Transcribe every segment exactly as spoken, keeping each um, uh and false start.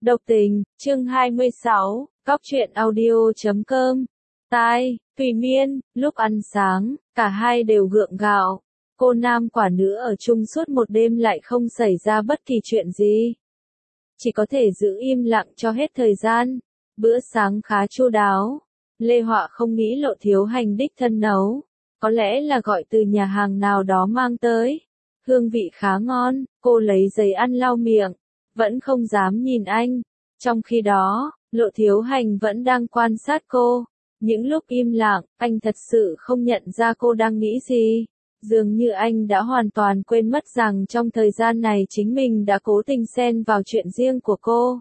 Độc tình, chương hai mươi sáu, Cóc truyện audio chấm com. Tai, Thùy Miên, lúc ăn sáng, cả hai đều gượng gạo. Cô nam quả nữ ở chung suốt một đêm lại không xảy ra bất kỳ chuyện gì. Chỉ có thể giữ im lặng cho hết thời gian. Bữa sáng khá chu đáo. Lê Họa không nghĩ Lộ Thiếu Hành đích thân nấu. Có lẽ là gọi từ nhà hàng nào đó mang tới. Hương vị khá ngon, cô lấy giấy ăn lau miệng. Vẫn không dám nhìn anh. Trong khi đó, Lộ Thiếu Hành vẫn đang quan sát cô. Những lúc im lặng, anh thật sự không nhận ra cô đang nghĩ gì. Dường như anh đã hoàn toàn quên mất rằng trong thời gian này chính mình đã cố tình xen vào chuyện riêng của cô.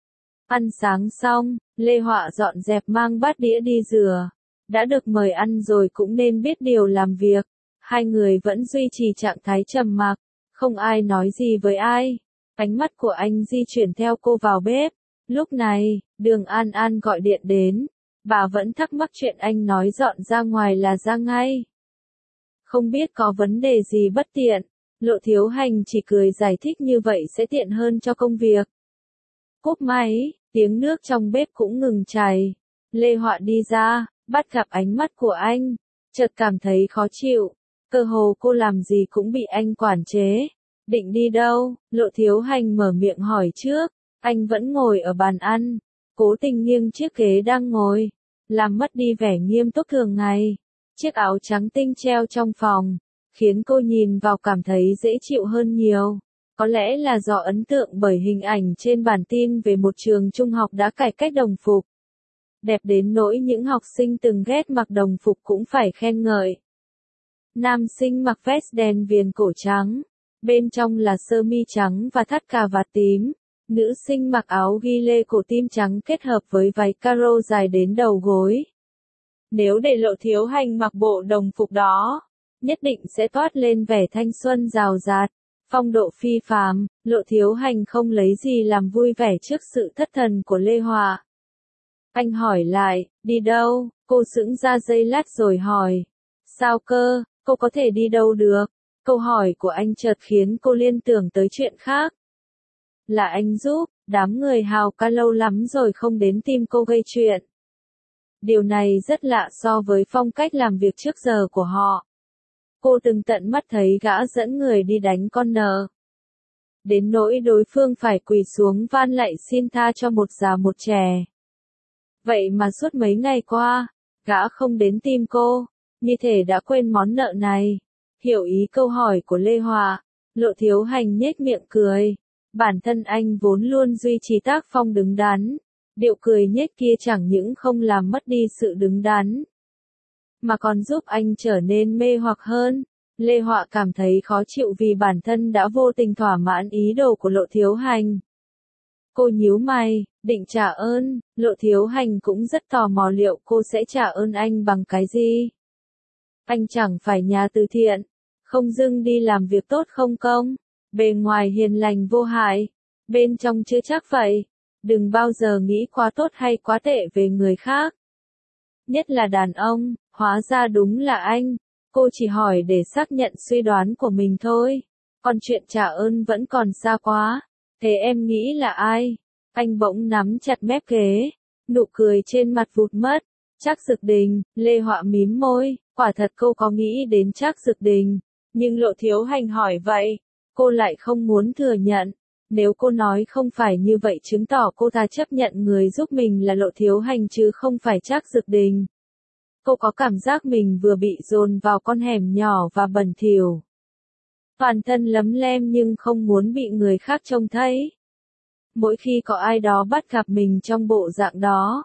Ăn sáng xong, Lê Họa dọn dẹp mang bát đĩa đi rửa. Đã được mời ăn rồi cũng nên biết điều làm việc. Hai người vẫn duy trì trạng thái trầm mặc, không ai nói gì với ai. Ánh mắt của anh di chuyển theo cô vào bếp. Lúc này, Đường An An gọi điện đến. Bà vẫn thắc mắc chuyện anh nói dọn ra ngoài là ra ngay. Không biết có vấn đề gì bất tiện. Lộ Thiếu Hành chỉ cười giải thích như vậy sẽ tiện hơn cho công việc. Cúp máy, tiếng nước trong bếp cũng ngừng chảy. Lê Họa đi ra, bắt gặp ánh mắt của anh. Chợt cảm thấy khó chịu. Cơ hồ cô làm gì cũng bị anh quản chế. Định đi đâu? Lộ Thiếu Hành mở miệng hỏi trước. Anh vẫn ngồi ở bàn ăn. Cố tình nghiêng chiếc ghế đang ngồi. Làm mất đi vẻ nghiêm túc thường ngày. Chiếc áo trắng tinh treo trong phòng. Khiến cô nhìn vào cảm thấy dễ chịu hơn nhiều. Có lẽ là do ấn tượng bởi hình ảnh trên bản tin về một trường trung học đã cải cách đồng phục. Đẹp đến nỗi những học sinh từng ghét mặc đồng phục cũng phải khen ngợi. Nam sinh mặc vest đen viền cổ trắng. Bên trong là sơ mi trắng và thắt cà vạt tím. Nữ sinh mặc áo ghi lê cổ tim trắng kết hợp với váy caro dài đến đầu gối. Nếu để Lộ Thiếu Hành mặc bộ đồng phục đó, nhất định sẽ toát lên vẻ thanh xuân rào rạt, phong độ phi phàm. Lộ Thiếu Hành không lấy gì làm vui vẻ trước sự thất thần của Lê Họa. Anh hỏi lại, đi đâu? Cô sững ra giây lát rồi hỏi. Sao cơ, cô có thể đi đâu được? Câu hỏi của anh chợt khiến cô liên tưởng tới chuyện khác. Là anh giúp, đám người hào ca lâu lắm rồi không đến tìm cô gây chuyện. Điều này rất lạ so với phong cách làm việc trước giờ của họ. Cô từng tận mắt thấy gã dẫn người đi đánh con nợ. Đến nỗi đối phương phải quỳ xuống van lạy xin tha cho một già một trẻ. Vậy mà suốt mấy ngày qua, gã không đến tìm cô, như thể đã quên món nợ này. Hiểu ý câu hỏi của Lê Họa, Lộ Thiếu Hành nhếch miệng cười. Bản thân anh vốn luôn duy trì tác phong đứng đắn. Điệu cười nhếch kia chẳng những không làm mất đi sự đứng đắn, mà còn giúp anh trở nên mê hoặc hơn. Lê Họa cảm thấy khó chịu vì bản thân đã vô tình thỏa mãn ý đồ của Lộ Thiếu Hành. Cô nhíu mày, định trả ơn. Lộ Thiếu Hành cũng rất tò mò liệu cô sẽ trả ơn anh bằng cái gì. Anh chẳng phải nhà từ thiện, không dưng đi làm việc tốt không công. Bề ngoài hiền lành vô hại, bên trong chưa chắc vậy. Đừng bao giờ nghĩ quá tốt hay quá tệ về người khác. Nhất là đàn ông, hóa ra đúng là anh. Cô chỉ hỏi để xác nhận suy đoán của mình thôi. Còn chuyện trả ơn vẫn còn xa quá. Thế em nghĩ là ai? Anh bỗng nắm chặt mép ghế. Nụ cười trên mặt vụt mất. Trác Dực Đình. Lê Họa mím môi. Quả thật cô có nghĩ đến Trác Dực Đình. Nhưng Lộ Thiếu Hành hỏi vậy, cô lại không muốn thừa nhận. Nếu cô nói không phải như vậy chứng tỏ cô ta chấp nhận người giúp mình là Lộ Thiếu Hành chứ không phải Trác Dực Đình. Cô có cảm giác mình vừa bị dồn vào con hẻm nhỏ và bẩn thỉu. Toàn thân lấm lem nhưng không muốn bị người khác trông thấy. Mỗi khi có ai đó bắt gặp mình trong bộ dạng đó,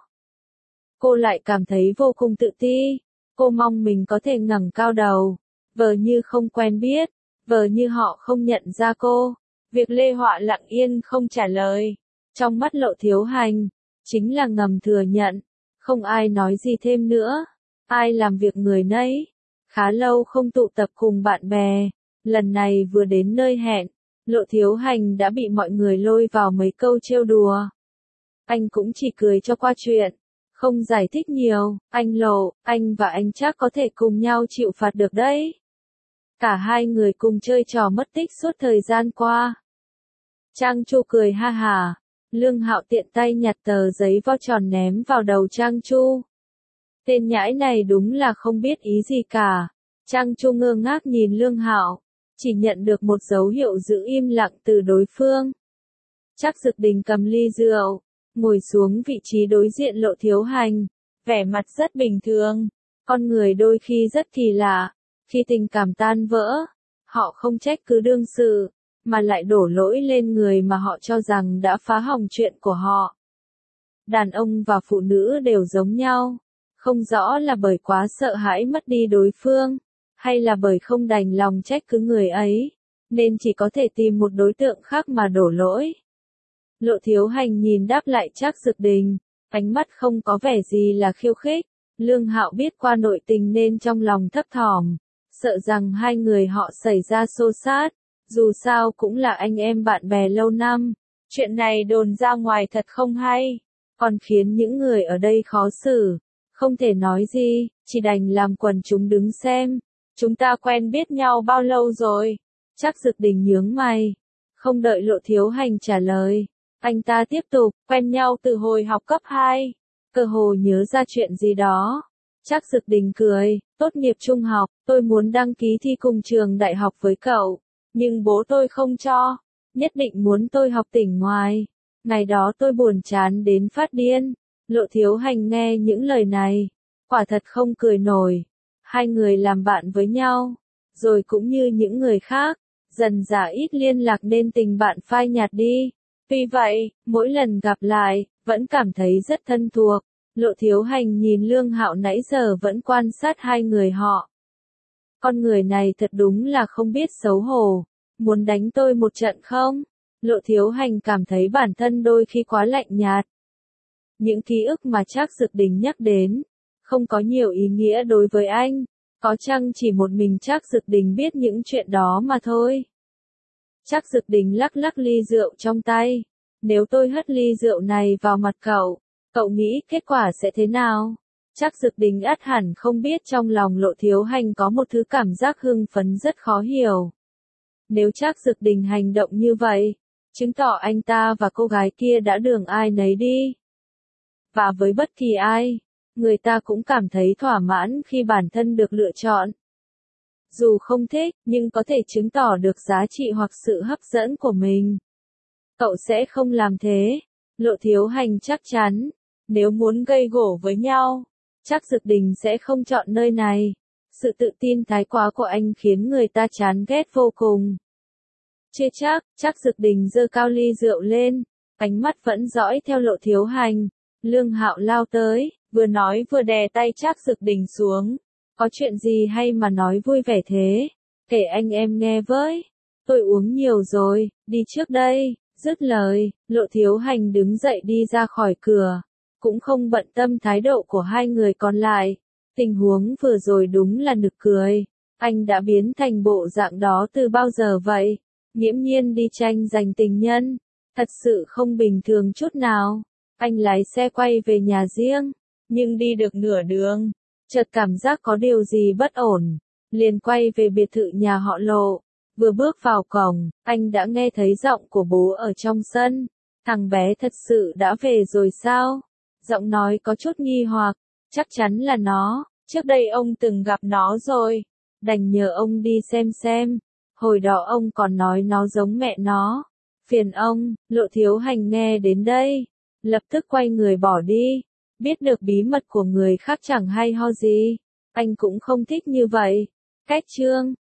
cô lại cảm thấy vô cùng tự ti. Cô mong mình có thể ngẩng cao đầu, vờ như không quen biết, vờ như họ không nhận ra cô. Việc Lê Họa lặng yên không trả lời, trong mắt Lộ Thiếu Hành, chính là ngầm thừa nhận. Không ai nói gì thêm nữa. Ai làm việc người nấy. Khá lâu không tụ tập cùng bạn bè. Lần này vừa đến nơi hẹn, Lộ Thiếu Hành đã bị mọi người lôi vào mấy câu trêu đùa. Anh cũng chỉ cười cho qua chuyện, không giải thích nhiều. Anh Lộ, anh và anh chắc có thể cùng nhau chịu phạt được đấy. Cả hai người cùng chơi trò mất tích suốt thời gian qua. Trang Chu cười ha hả. Lương Hạo tiện tay nhặt tờ giấy vo tròn ném vào đầu Trang Chu. Tên nhãi này đúng là không biết ý gì cả. Trang Chu ngơ ngác nhìn Lương Hạo, chỉ nhận được một dấu hiệu giữ im lặng từ đối phương. Trác Dực Đình cầm ly rượu, ngồi xuống vị trí đối diện Lộ Thiếu Hành, vẻ mặt rất bình thường. Con người đôi khi rất kỳ lạ, khi tình cảm tan vỡ, họ không trách cứ đương sự, mà lại đổ lỗi lên người mà họ cho rằng đã phá hỏng chuyện của họ. Đàn ông và phụ nữ đều giống nhau, không rõ là bởi quá sợ hãi mất đi đối phương, hay là bởi không đành lòng trách cứ người ấy, nên chỉ có thể tìm một đối tượng khác mà đổ lỗi. Lộ Thiếu Hành nhìn đáp lại Trác Dực Đình, ánh mắt không có vẻ gì là khiêu khích. Lương Hạo biết qua nội tình nên trong lòng thấp thỏm, sợ rằng hai người họ xảy ra xô xát, dù sao cũng là anh em bạn bè lâu năm. Chuyện này đồn ra ngoài thật không hay, còn khiến những người ở đây khó xử, không thể nói gì, chỉ đành làm quần chúng đứng xem. Chúng ta quen biết nhau bao lâu rồi? Trác Dực Đình nhướng mày, không đợi Lộ Thiếu Hành trả lời, anh ta tiếp tục, quen nhau từ hồi học cấp hai. Cơ hồ nhớ ra chuyện gì đó. Trác Dực Đình cười, tốt nghiệp trung học, tôi muốn đăng ký thi cùng trường đại học với cậu, nhưng bố tôi không cho, nhất định muốn tôi học tỉnh ngoài. Ngày đó tôi buồn chán đến phát điên. Lộ Thiếu Hành nghe những lời này, quả thật không cười nổi. Hai người làm bạn với nhau, rồi cũng như những người khác, dần dà ít liên lạc nên tình bạn phai nhạt đi. Tuy vậy, mỗi lần gặp lại, vẫn cảm thấy rất thân thuộc. Lộ Thiếu Hành nhìn Lương Hạo nãy giờ vẫn quan sát hai người họ. Con người này thật đúng là không biết xấu hổ. Muốn đánh tôi một trận không? Lộ Thiếu Hành cảm thấy bản thân đôi khi quá lạnh nhạt. Những ký ức mà Trác Dực Đình nhắc đến, không có nhiều ý nghĩa đối với anh. Có chăng chỉ một mình Trác Dực Đình biết những chuyện đó mà thôi. Trác Dực Đình lắc lắc ly rượu trong tay. Nếu tôi hất ly rượu này vào mặt cậu, cậu nghĩ kết quả sẽ thế nào? Trác Dực Đình ắt hẳn không biết trong lòng Lộ Thiếu Hành có một thứ cảm giác hưng phấn rất khó hiểu. Nếu Trác Dực Đình hành động như vậy, chứng tỏ anh ta và cô gái kia đã đường ai nấy đi. Và với bất kỳ ai, người ta cũng cảm thấy thỏa mãn khi bản thân được lựa chọn. Dù không thích, nhưng có thể chứng tỏ được giá trị hoặc sự hấp dẫn của mình. Cậu sẽ không làm thế. Lộ Thiếu Hành chắc chắn, nếu muốn gây gổ với nhau, Trác Dực Đình sẽ không chọn nơi này. Sự tự tin thái quá của anh khiến người ta chán ghét vô cùng. Chưa chắc, Trác Dực Đình giơ cao ly rượu lên, ánh mắt vẫn dõi theo Lộ Thiếu Hành. Lương Hạo lao tới, vừa nói vừa đè tay Trác Dực Đình xuống. Có chuyện gì hay mà nói vui vẻ thế? Kể anh em nghe với. Tôi uống nhiều rồi, đi trước đây. Dứt lời, Lộ Thiếu Hành đứng dậy đi ra khỏi cửa, cũng không bận tâm thái độ của hai người còn lại. Tình huống vừa rồi đúng là nực cười. Anh đã biến thành bộ dạng đó từ bao giờ vậy? Nghiễm nhiên đi tranh giành tình nhân. Thật sự không bình thường chút nào. Anh lái xe quay về nhà riêng, nhưng đi được nửa đường, chợt cảm giác có điều gì bất ổn, liền quay về biệt thự nhà họ Lộ. Vừa bước vào cổng, anh đã nghe thấy giọng của bố ở trong sân. Thằng bé thật sự đã về rồi sao? Giọng nói có chút nghi hoặc, chắc chắn là nó, trước đây ông từng gặp nó rồi, đành nhờ ông đi xem xem. Hồi đó ông còn nói nó giống mẹ nó. Phiền ông. Lộ Thiếu Hành nghe đến đây, lập tức quay người bỏ đi. Biết được bí mật của người khác chẳng hay ho gì. Anh cũng không thích như vậy. Kết chương